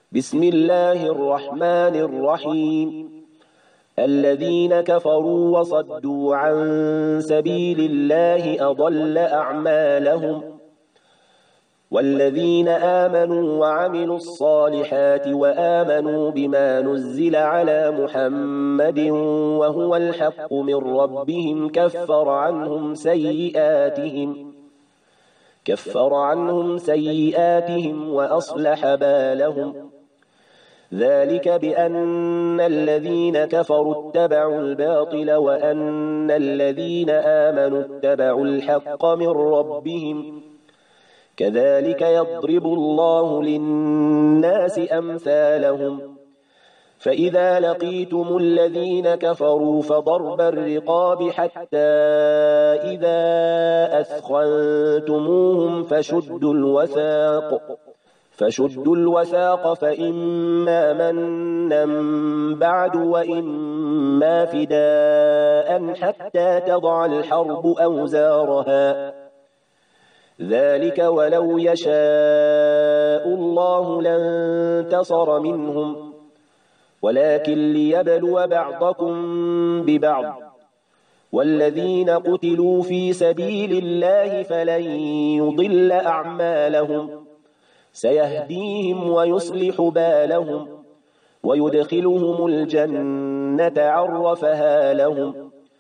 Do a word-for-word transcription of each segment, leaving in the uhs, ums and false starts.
بسم الله الرحمن الرحيم. الذين كفروا وصدوا عن سبيل الله أضل أعمالهم، والذين آمنوا وعملوا الصالحات وآمنوا بما نزل على محمد وهو الحق من ربهم كفر عنهم سيئاتهم كفر عنهم سيئاتهم وأصلح بالهم. ذلك بأن الذين كفروا اتبعوا الباطل وأن الذين آمنوا اتبعوا الحق من ربهم. كذلك يضرب الله للناس أمثالهم. فإذا لقيتم الذين كفروا فضرب الرقاب حتى إذا أثخنتموهم فشدوا الوثاق فشدوا الوثاق فإما منا بعد وإما فداء حتى تضع الحرب أوزارها. ذلك ولو يشاء الله لانتصر منهم، ولكن ليبلو بعضكم ببعض. والذين قتلوا في سبيل الله فلن يضل أعمالهم، سيهديهم ويصلح بالهم ويدخلهم الجنة عرفها لهم.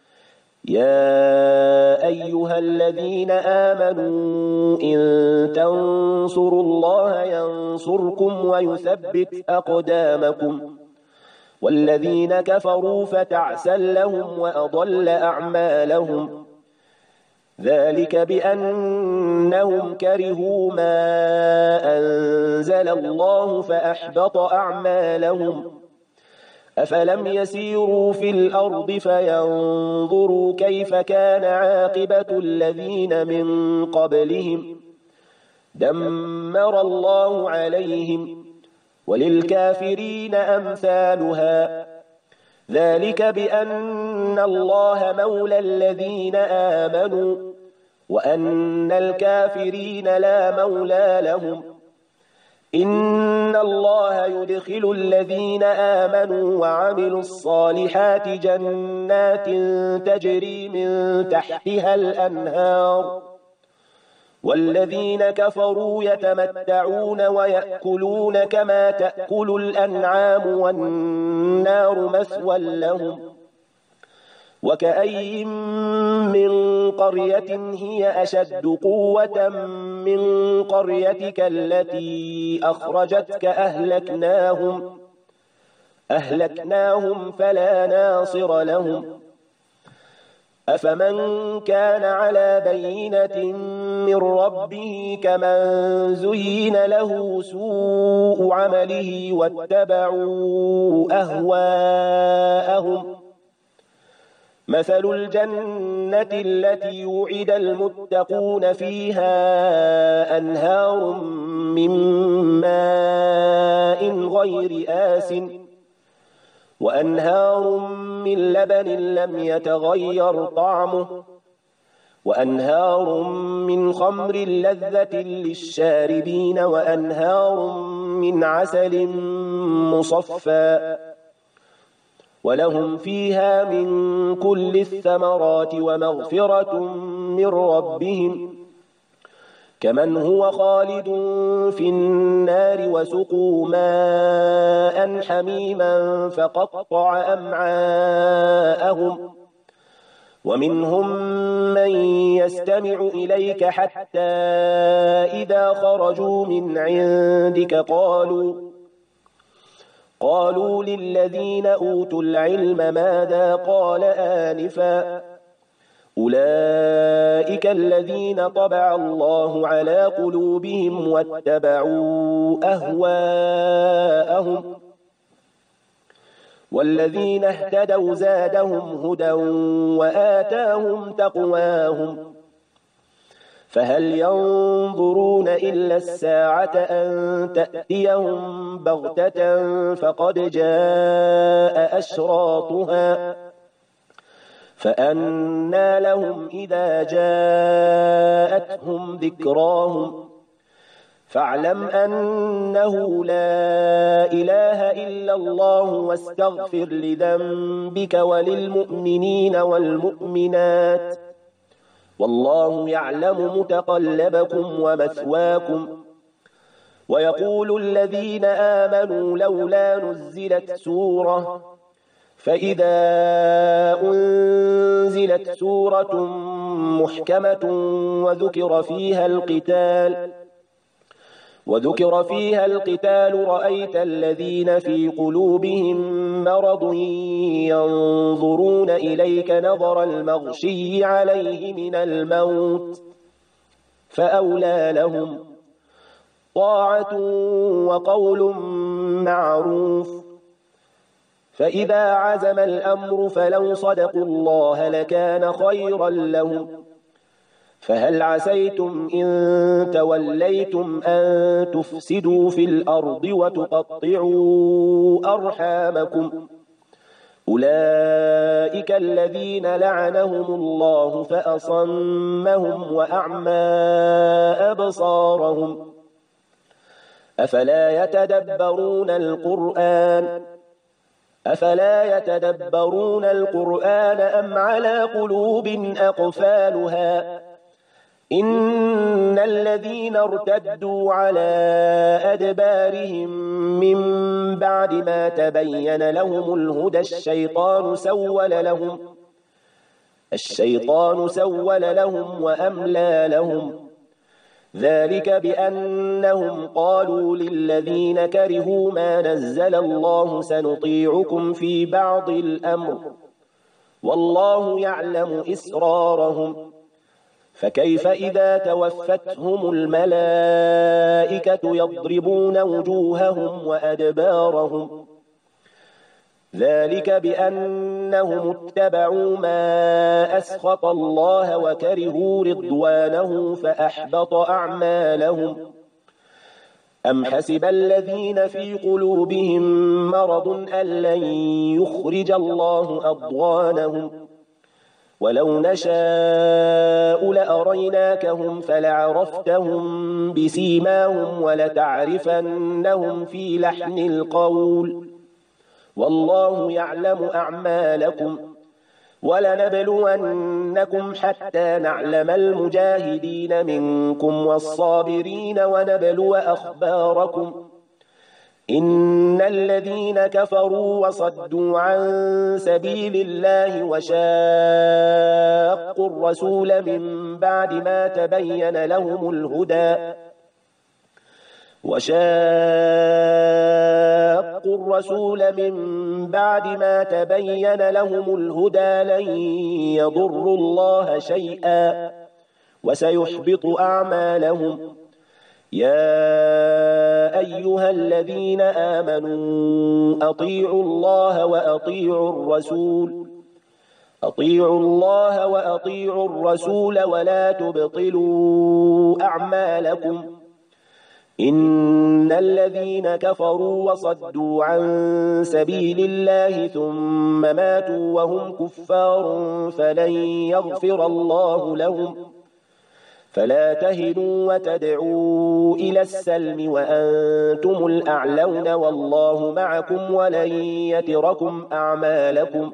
يا أيها الذين آمنوا إن تنصروا الله ينصركم ويثبت أقدامكم. والذين كفروا فتعسا لهم وأضل أعمالهم. ذلك بأنهم كرهوا ما أنزل الله فأحبط أعمالهم. أفلم يسيروا في الأرض فينظروا كيف كان عاقبة الذين من قبلهم. دمر الله عليهم وللكافرين أمثالها. ذلك بأن الله مولى الذين آمنوا وأن الكافرين لا مولى لهم. إن الله يدخل الذين آمنوا وعملوا الصالحات جنات تجري من تحتها الأنهار، والذين كفروا يتمتعون ويأكلون كما تأكل الأنعام والنار مثوى لهم. وكأي من قرية هي أشد قوة من قريتك التي أخرجتك أهلكناهم أهلكناهم فلا ناصر لهم. أفمن كان على بينة من ربه كمن زين له سوء عمله واتبعوا أهواءهم. مثل الجنة التي وعد المتقون فيها أنهار من ماء غير آسٍ وأنهار من لبن لم يتغير طعمه وأنهار من خمر لذة للشاربين وأنهار من عسل مصفى ولهم فيها من كل الثمرات ومغفرة من ربهم كمن هو خالد في النار وسقوا ماء حميما فقطع أمعاءهم. ومنهم من يستمع إليك حتى إذا خرجوا من عندك قالوا قالوا للذين أوتوا العلم ماذا قال آنفا. أولئك الذين طبع الله على قلوبهم واتبعوا أهواءهم. والذين اهتدوا زادهم هدى وآتاهم تقواهم. فهل ينظرون إلا الساعة أن تأتيهم بغتة فقد جاء أشراطها فأنى لهم إذا جاءتهم ذكراهم فاعلم أنه لا إله إلا الله واستغفر لذنبك وللمؤمنين والمؤمنات والله يعلم متقلبكم ومثواكم. ويقول الذين آمنوا لولا نزلت سورة فإذا أنزلت سورة محكمة وذكر فيها القتال وذكر فيها القتال رأيت الذين في قلوبهم مرض ينظرون إليك نظر المغشي عليه من الموت فأولى لهم طاعة وقول معروف. فإذا عزم الأمر فلو صدقوا الله لكان خيرا لهم. فهل عسيتم إن توليتم أن تفسدوا في الأرض وتقطعوا أرحامكم أولئك الذين لعنهم الله فأصمهم وأعمى أبصارهم أفلا يتدبرون القرآن أفلا يتدبرون القرآن أم على قلوب أقفالها إن الذين ارتدوا على أدبارهم من بعد ما تبين لهم الهدى الشيطان سول لهم الشيطان سول لهم وأملى لهم ذلك بأنهم قالوا للذين كرهوا ما نزل الله سنطيعكم في بعض الأمر والله يعلم إسرارهم. فكيف إذا توفتهم الملائكة يضربون وجوههم وأدبارهم ذلك بأنهم اتبعوا ما أسخط الله وكرهوا رضوانه فأحبط أعمالهم. أم حسب الذين في قلوبهم مرض أن لن يخرج الله أضغانهم ولو نشاء لأريناكهم فلعرفتهم بسيماهم ولتعرفنهم في لحن القول والله يعلم أعمالكم. ولنبلونكم حتى نعلم المجاهدين منكم والصابرين ونبلو أخباركم. إن الذين كفروا وصدوا عن سبيل الله وشاقوا الرسول من بعد ما تبين لهم الهدى وشاقوا الرسول من بعد ما تبين لهم الهدى لن يضروا الله شيئا وسيحبط أعمالهم. يا أيها الذين آمنوا أطيعوا الله وأطيعوا الرسول أطيعوا الله وأطيعوا الرسول ولا تبطلوا أعمالكم. إن الذين كفروا وصدوا عن سبيل الله ثم ماتوا وهم كفار فلن يغفر الله لهم. فلا تهنوا وتدعوا إلى السلم وأنتم الأعلون والله معكم ولن يتركم أعمالكم.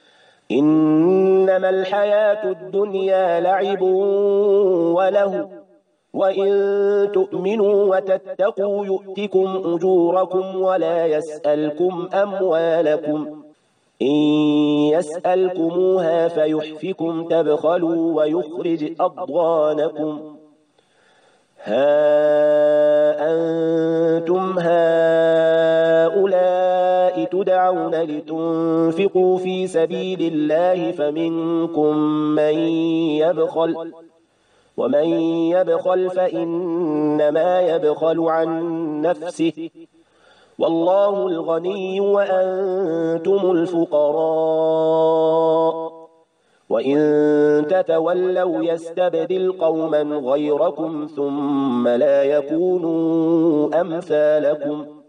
إنما الحياة الدنيا لعب وله وإن تؤمنوا وتتقوا يؤتكم أجوركم ولا يسألكم أموالكم. إن يسألكموها فيحفكم تبخلوا ويخرج أضغانكم. ها أنتم هؤلاء تدعون لتنفقوا في سبيل الله فمنكم من يبخل ومن يبخل فإنما يبخل عن نفسه والله الغني وأنتم الفقراء وإن تتولوا يستبدل قوما غيركم ثم لا يكونوا أمثالكم.